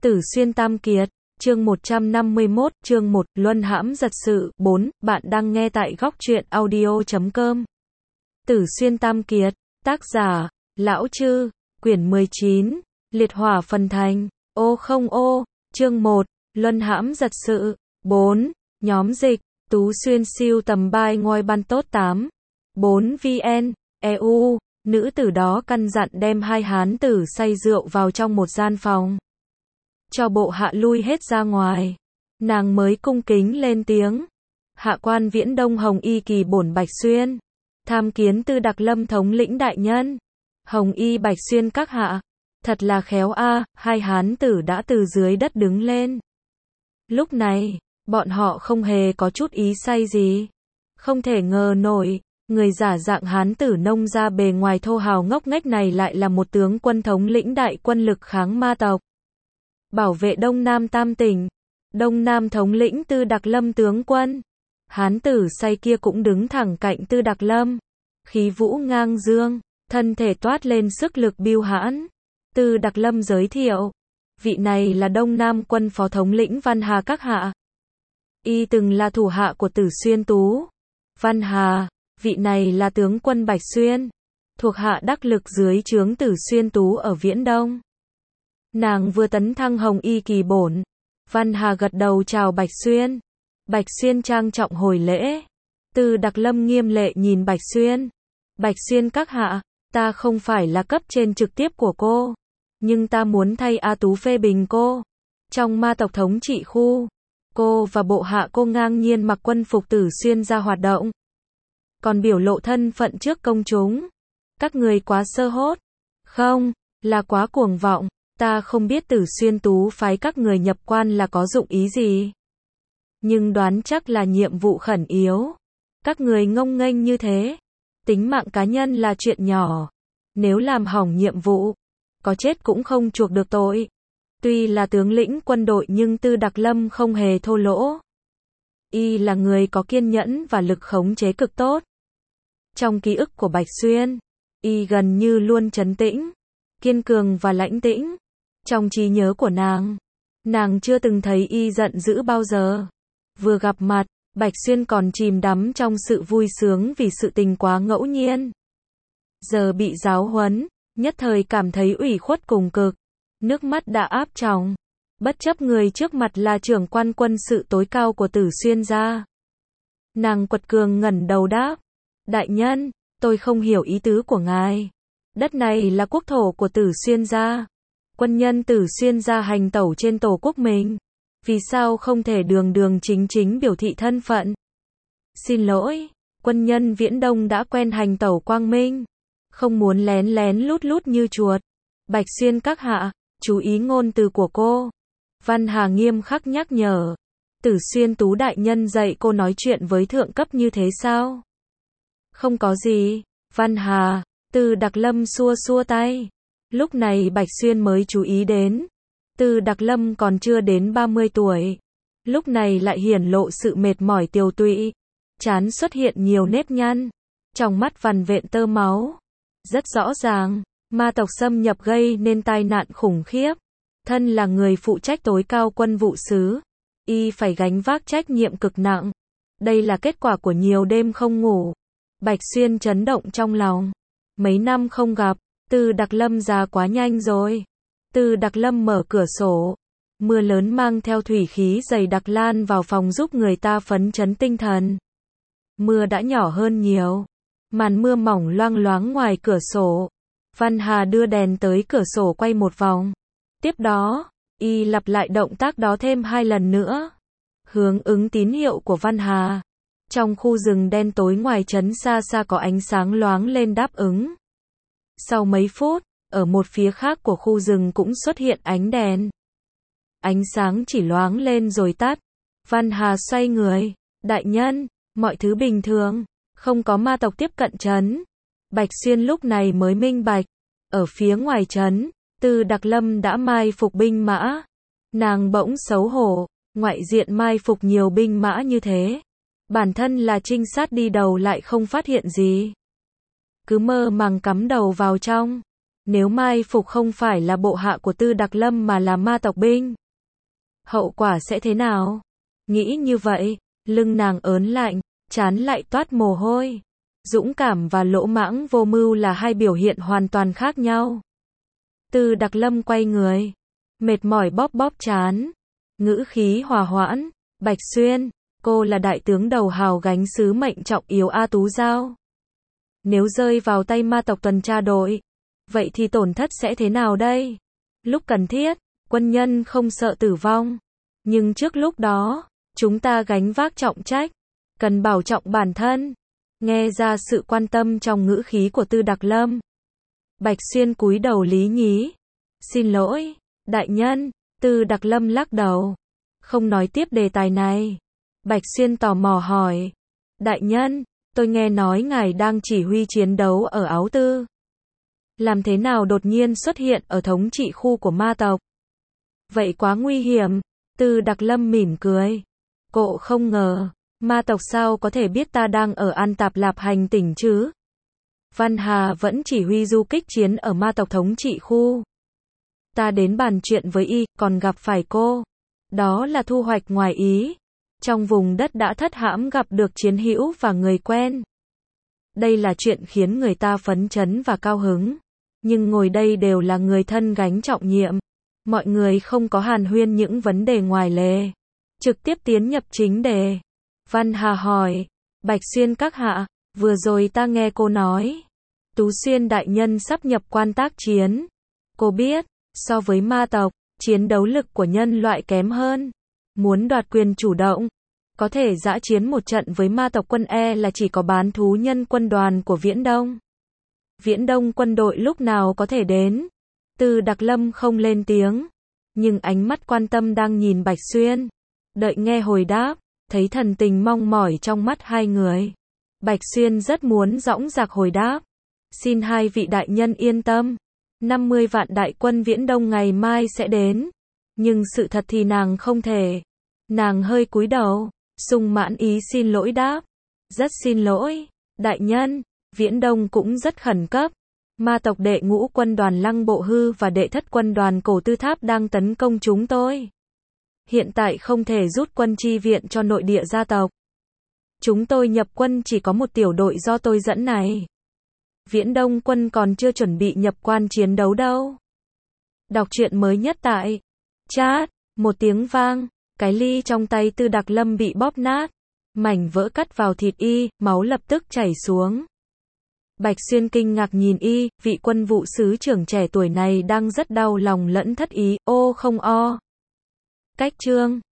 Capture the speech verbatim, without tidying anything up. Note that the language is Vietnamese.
Tử Xuyên Tam Kiệt, chương một trăm năm mươi mốt, chương một, Luân hãm giật sự, bốn, bạn đang nghe tại góc truyện audio chấm com. Tử Xuyên Tam Kiệt, tác giả, Lão Chư, quyển mười chín, liệt hỏa phần thành, ô không ô, chương một, Luân hãm giật sự, bốn, nhóm dịch, Tú Xuyên siêu tầm bài ngôi ban tốt tám, bốn vn, e u, nữ tử đó căn dặn đem hai hán tử say rượu vào trong một gian phòng. Cho bộ hạ lui hết ra ngoài. Nàng mới cung kính lên tiếng. Hạ quan Viễn Đông Hồng Y Kỳ bổn Bạch Xuyên. Tham kiến Tư Đặc Lâm thống lĩnh đại nhân. Hồng Y Bạch Xuyên các hạ. Thật là khéo a, hai hán tử đã từ dưới đất đứng lên. Lúc này, bọn họ không hề có chút ý say gì. Không thể ngờ nổi, người giả dạng hán tử nông ra bề ngoài thô hào ngốc nghếch này lại là một tướng quân thống lĩnh đại quân lực kháng ma tộc. Bảo vệ Đông Nam Tam tỉnh. Đông Nam thống lĩnh Tư Đặc Lâm tướng quân. Hán tử say kia cũng đứng thẳng cạnh Tư Đặc Lâm. Khí vũ ngang dương, thân thể toát lên sức lực biêu hãn. Tư Đặc Lâm giới thiệu. Vị này là Đông Nam quân phó thống lĩnh Văn Hà các hạ. Y từng là thủ hạ của Tử Xuyên Tú. Văn Hà, vị này là tướng quân Bạch Xuyên. Thuộc hạ đắc lực dưới trướng Tử Xuyên Tú ở Viễn Đông. Nàng vừa tấn thăng Hồng Y Kỳ bổn. Văn Hà gật đầu chào Bạch Xuyên. Bạch Xuyên trang trọng hồi lễ. Tư Đặc Lâm nghiêm lệ nhìn Bạch Xuyên. Bạch Xuyên các hạ, ta không phải là cấp trên trực tiếp của cô. Nhưng ta muốn thay A Tú phê bình cô. Trong ma tộc thống trị khu, cô và bộ hạ cô ngang nhiên mặc quân phục Tử Xuyên ra hoạt động. Còn biểu lộ thân phận trước công chúng. Các người quá sơ hốt. Không, là quá cuồng vọng. Ta không biết Tử Xuyên Tú phái các người nhập quan là có dụng ý gì. Nhưng đoán chắc là nhiệm vụ khẩn yếu. Các người ngông nghênh như thế. Tính mạng cá nhân là chuyện nhỏ. Nếu làm hỏng nhiệm vụ, có chết cũng không chuộc được tội. Tuy là tướng lĩnh quân đội nhưng Tư Đặc Lâm không hề thô lỗ. Y là người có kiên nhẫn và lực khống chế cực tốt. Trong ký ức của Bạch Xuyên, Y gần như luôn trấn tĩnh, kiên cường và lãnh tĩnh. Trong trí nhớ của nàng, nàng chưa từng thấy Y giận dữ bao giờ. Vừa gặp mặt, Bạch Xuyên còn chìm đắm trong sự vui sướng vì sự tình quá ngẫu nhiên. Giờ bị giáo huấn, nhất thời cảm thấy ủy khuất cùng cực. Nước mắt đã áp tròng. Bất chấp người trước mặt là trưởng quan quân sự tối cao của Tử Xuyên gia. Nàng quật cường ngẩng đầu đáp. Đại nhân, tôi không hiểu ý tứ của ngài. Đất này là quốc thổ của Tử Xuyên gia. Quân nhân Tử Xuyên gia hành tẩu trên tổ quốc mình. Vì sao không thể đường đường chính chính biểu thị thân phận? Xin lỗi, quân nhân Viễn Đông đã quen hành tẩu quang minh. Không muốn lén lén lút lút như chuột. Bạch Xuyên các hạ, chú ý ngôn từ của cô. Văn Hà nghiêm khắc nhắc nhở. Tử Xuyên Tú đại nhân dạy cô nói chuyện với thượng cấp như thế sao? Không có gì, Văn Hà. Tư Đặc Lâm xua xua tay. Lúc này Bạch Xuyên mới chú ý đến. Tư Đặc Lâm còn chưa đến ba mươi tuổi. Lúc này lại hiển lộ sự mệt mỏi tiều tụy. Trán xuất hiện nhiều nếp nhăn. Trong mắt vằn vện tơ máu. Rất rõ ràng, ma tộc xâm nhập gây nên tai nạn khủng khiếp. Thân là người phụ trách tối cao quân vụ xứ. Y phải gánh vác trách nhiệm cực nặng. Đây là kết quả của nhiều đêm không ngủ. Bạch Xuyên chấn động trong lòng. Mấy năm không gặp, Tư Đặc Lâm già quá nhanh rồi. Tư Đặc Lâm mở cửa sổ. Mưa lớn mang theo thủy khí dày đặc lan vào phòng giúp người ta phấn chấn tinh thần. Mưa đã nhỏ hơn nhiều. Màn mưa mỏng loang loáng ngoài cửa sổ. Văn Hà đưa đèn tới cửa sổ quay một vòng. Tiếp đó, Y lặp lại động tác đó thêm hai lần nữa. Hướng ứng tín hiệu của Văn Hà. Trong khu rừng đen tối ngoài trấn xa xa có ánh sáng loáng lên đáp ứng. Sau mấy phút, ở một phía khác của khu rừng cũng xuất hiện ánh đèn. Ánh sáng chỉ loáng lên rồi tắt. Văn Hà xoay người. Đại nhân, mọi thứ bình thường. Không có ma tộc tiếp cận trấn. Bạch Xuyên lúc này mới minh bạch. Ở phía ngoài trấn, Tư Đặc Lâm đã mai phục binh mã. Nàng bỗng xấu hổ. Ngoại diện mai phục nhiều binh mã như thế. Bản thân là trinh sát đi đầu lại không phát hiện gì. Cứ mơ màng cắm đầu vào trong. Nếu mai phục không phải là bộ hạ của Tư Đặc Lâm mà là ma tộc binh, hậu quả sẽ thế nào? Nghĩ như vậy, lưng nàng ớn lạnh, trán lại toát mồ hôi. Dũng cảm và lỗ mãng vô mưu là hai biểu hiện hoàn toàn khác nhau. Tư Đặc Lâm quay người, mệt mỏi bóp bóp trán, ngữ khí hòa hoãn, Bạch Xuyên, cô là đại tướng đầu hào gánh sứ mệnh trọng yếu A Tú Giao. Nếu rơi vào tay ma tộc tuần tra đội, vậy thì tổn thất sẽ thế nào đây? Lúc cần thiết, quân nhân không sợ tử vong. Nhưng trước lúc đó, chúng ta gánh vác trọng trách, cần bảo trọng bản thân. Nghe ra sự quan tâm trong ngữ khí của Tư Đặc Lâm. Bạch Xuyên cúi đầu lý nhí. Xin lỗi, đại nhân. Tư Đặc Lâm lắc đầu, không nói tiếp đề tài này. Bạch Xuyên tò mò hỏi. Đại nhân, tôi nghe nói ngài đang chỉ huy chiến đấu ở Áo Tư. Làm thế nào đột nhiên xuất hiện ở thống trị khu của ma tộc? Vậy quá nguy hiểm. Tư Đặc Lâm mỉm cười. Cậu không ngờ, ma tộc sao có thể biết ta đang ở An Tạp Lạp hành tỉnh chứ? Văn Hà vẫn chỉ huy du kích chiến ở ma tộc thống trị khu. Ta đến bàn chuyện với y, còn gặp phải cô. Đó là thu hoạch ngoài ý. Trong vùng đất đã thất hãm gặp được chiến hữu và người quen. Đây là chuyện khiến người ta phấn chấn và cao hứng. Nhưng ngồi đây đều là người thân gánh trọng nhiệm. Mọi người không có hàn huyên những vấn đề ngoài lề. Trực tiếp tiến nhập chính đề. Văn Hà hỏi. Bạch Xuyên các hạ, vừa rồi ta nghe cô nói. Tú Xuyên đại nhân sắp nhập quan tác chiến. Cô biết, so với ma tộc, chiến đấu lực của nhân loại kém hơn. Muốn đoạt quyền chủ động, có thể dã chiến một trận với ma tộc quân e là chỉ có bán thú nhân quân đoàn của Viễn Đông. Viễn Đông quân đội lúc nào có thể đến? Tư Đặc Lâm không lên tiếng, nhưng ánh mắt quan tâm đang nhìn Bạch Xuyên. Đợi nghe hồi đáp, thấy thần tình mong mỏi trong mắt hai người. Bạch Xuyên rất muốn dõng dạc hồi đáp. Xin hai vị đại nhân yên tâm. năm mươi vạn đại quân Viễn Đông ngày mai sẽ đến. Nhưng sự thật thì nàng không thể. Nàng hơi cúi đầu, sung mãn ý xin lỗi đáp. Rất xin lỗi, đại nhân, Viễn Đông cũng rất khẩn cấp. Ma tộc đệ ngũ quân đoàn Lăng Bộ Hư và đệ thất quân đoàn Cổ Tư Tháp đang tấn công chúng tôi. Hiện tại không thể rút quân chi viện cho nội địa gia tộc. Chúng tôi nhập quân chỉ có một tiểu đội do tôi dẫn này. Viễn Đông quân còn chưa chuẩn bị nhập quan chiến đấu đâu. Đọc truyện mới nhất tại chat. Một tiếng vang, cái ly trong tay Tư Đặc Lâm bị bóp nát. Mảnh vỡ cắt vào thịt y, máu lập tức chảy xuống. Bạch Xuyên kinh ngạc nhìn y, vị quân vụ sứ trưởng trẻ tuổi này đang rất đau lòng lẫn thất ý, ô không o. Cách chương